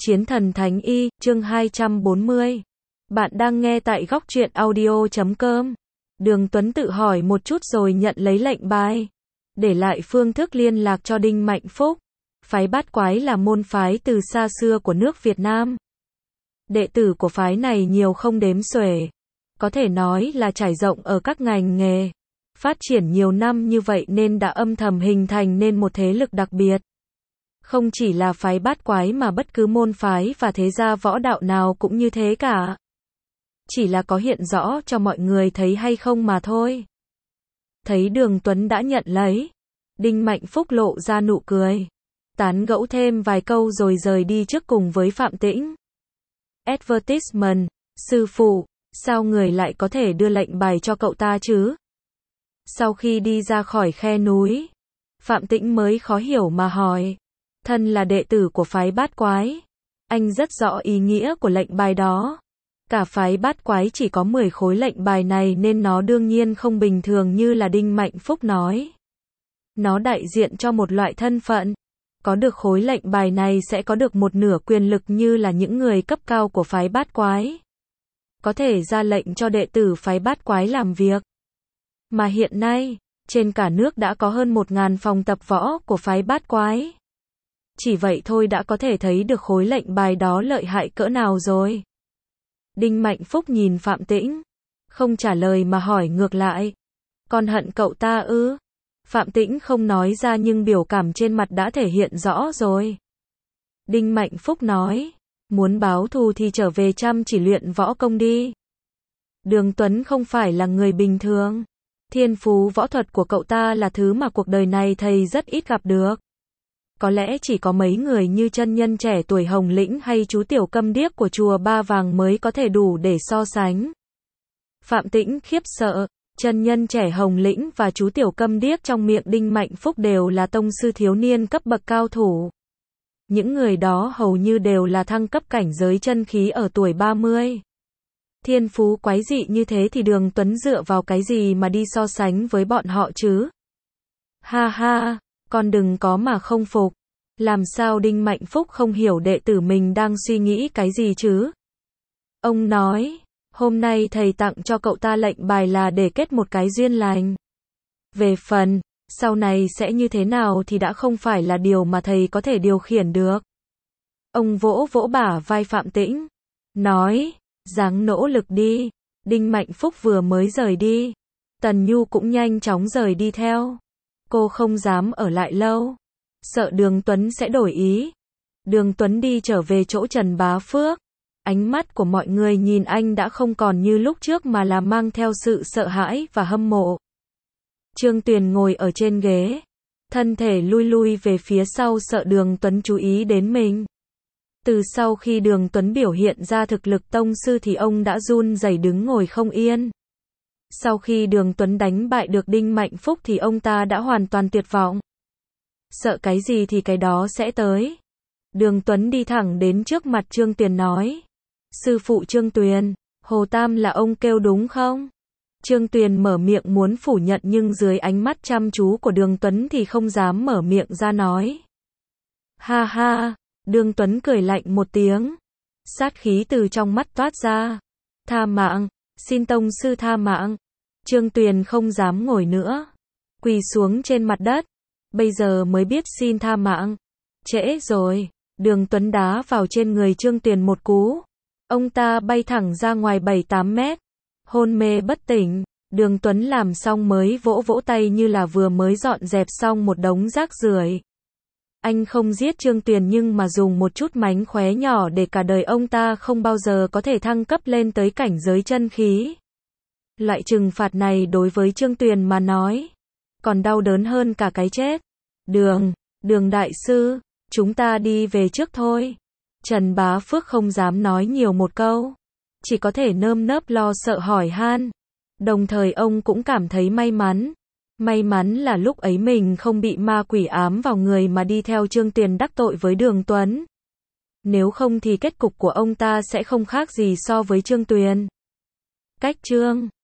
Chiến thần Thánh Y, chương 240. Bạn đang nghe tại góc truyện audio.com. Đường Tuấn tự hỏi một chút rồi nhận lấy lệnh bài. Để lại phương thức liên lạc cho Đinh Mạnh Phúc. Phái Bát Quái là môn phái từ xa xưa của nước Việt Nam. Đệ tử của phái này nhiều không đếm xuể. Có thể nói là trải rộng ở các ngành nghề. Phát triển nhiều năm như vậy nên đã âm thầm hình thành nên một thế lực đặc biệt. Không chỉ là phái Bát Quái mà bất cứ môn phái và thế gia võ đạo nào cũng như thế cả. Chỉ là có hiện rõ cho mọi người thấy hay không mà thôi. Thấy Đường Tuấn đã nhận lấy, Đinh Mạnh Phúc lộ ra nụ cười. Tán gẫu thêm vài câu rồi rời đi trước cùng với Phạm Tĩnh. Advertisement, sư phụ, sao người lại có thể đưa lệnh bài cho cậu ta chứ? Sau khi đi ra khỏi khe núi, Phạm Tĩnh mới khó hiểu mà hỏi. Thân là đệ tử của phái Bát Quái, anh rất rõ ý nghĩa của lệnh bài đó. Cả phái Bát Quái chỉ có 10 khối lệnh bài này nên nó đương nhiên không bình thường như là Đinh Mạnh Phúc nói. Nó đại diện cho một loại thân phận. Có được khối lệnh bài này sẽ có được một nửa quyền lực như là những người cấp cao của phái Bát Quái. Có thể ra lệnh cho đệ tử phái Bát Quái làm việc. Mà hiện nay, trên cả nước đã có hơn 1.000 phòng tập võ của phái Bát Quái. Chỉ vậy thôi đã có thể thấy được khối lệnh bài đó lợi hại cỡ nào rồi. Đinh Mạnh Phúc nhìn Phạm Tĩnh, không trả lời mà hỏi ngược lại. Con hận cậu ta ư? Phạm Tĩnh không nói ra nhưng biểu cảm trên mặt đã thể hiện rõ rồi. Đinh Mạnh Phúc nói, muốn báo thù thì trở về chăm chỉ luyện võ công đi. Đường Tuấn không phải là người bình thường. Thiên phú võ thuật của cậu ta là thứ mà cuộc đời này thầy rất ít gặp được. Có lẽ chỉ có mấy người như chân nhân trẻ tuổi Hồng Lĩnh hay chú tiểu câm điếc của chùa Ba Vàng mới có thể đủ để so sánh. Phạm Tĩnh khiếp sợ, chân nhân trẻ Hồng Lĩnh và chú tiểu câm điếc trong miệng Đinh Mạnh Phúc đều là tông sư thiếu niên cấp bậc cao thủ. Những người đó hầu như đều là thăng cấp cảnh giới chân khí ở tuổi 30. Thiên phú quái dị như thế thì Đường Tuấn dựa vào cái gì mà đi so sánh với bọn họ chứ? Ha ha, con đừng có mà không phục. Làm sao Đinh Mạnh Phúc không hiểu đệ tử mình đang suy nghĩ cái gì chứ? Ông nói, hôm nay thầy tặng cho cậu ta lệnh bài là để kết một cái duyên lành. Về phần, sau này sẽ như thế nào thì đã không phải là điều mà thầy có thể điều khiển được. Ông vỗ vỗ bả vai Phạm Tĩnh, nói, ráng nỗ lực đi. Đinh Mạnh Phúc vừa mới rời đi, Tần Nhu cũng nhanh chóng rời đi theo. Cô không dám ở lại lâu, sợ Đường Tuấn sẽ đổi ý. Đường Tuấn đi trở về chỗ Trần Bá Phước. Ánh mắt của mọi người nhìn anh đã không còn như lúc trước mà là mang theo sự sợ hãi và hâm mộ. Trương Tuyền ngồi ở trên ghế, thân thể lui lui về phía sau sợ Đường Tuấn chú ý đến mình. Từ sau khi Đường Tuấn biểu hiện ra thực lực tông sư thì ông đã run rẩy đứng ngồi không yên. Sau khi Đường Tuấn đánh bại được Đinh Mạnh Phúc thì ông ta đã hoàn toàn tuyệt vọng. Sợ cái gì thì cái đó sẽ tới. Đường Tuấn đi thẳng đến trước mặt Trương Tuyền nói. Sư phụ Trương Tuyền, Hồ Tam là ông kêu đúng không? Trương Tuyền mở miệng muốn phủ nhận nhưng dưới ánh mắt chăm chú của Đường Tuấn thì không dám mở miệng ra nói. Ha ha, Đường Tuấn cười lạnh một tiếng. Sát khí từ trong mắt toát ra. Tha mạng, xin tông sư tha mạng. Trương Tuyền không dám ngồi nữa, quỳ xuống trên mặt đất. Bây giờ mới biết xin tha mạng. Trễ rồi. Đường Tuấn đá vào trên người Trương Tuyền một cú. Ông ta bay thẳng ra ngoài 7-8 mét. Hôn mê bất tỉnh. Đường Tuấn làm xong mới vỗ vỗ tay như là vừa mới dọn dẹp xong một đống rác rưởi. Anh không giết Trương Tuyền nhưng mà dùng một chút mánh khóe nhỏ để cả đời ông ta không bao giờ có thể thăng cấp lên tới cảnh giới chân khí. Loại trừng phạt này đối với Trương Tuyền mà nói, còn đau đớn hơn cả cái chết. Đường đại sư, chúng ta đi về trước thôi. Trần Bá Phước không dám nói nhiều một câu, chỉ có thể nơm nớp lo sợ hỏi han. Đồng thời ông cũng cảm thấy may mắn. May mắn là lúc ấy mình không bị ma quỷ ám vào người mà đi theo Trương Tuyền đắc tội với Đường Tuấn. Nếu không thì kết cục của ông ta sẽ không khác gì so với Trương Tuyền. Cách chương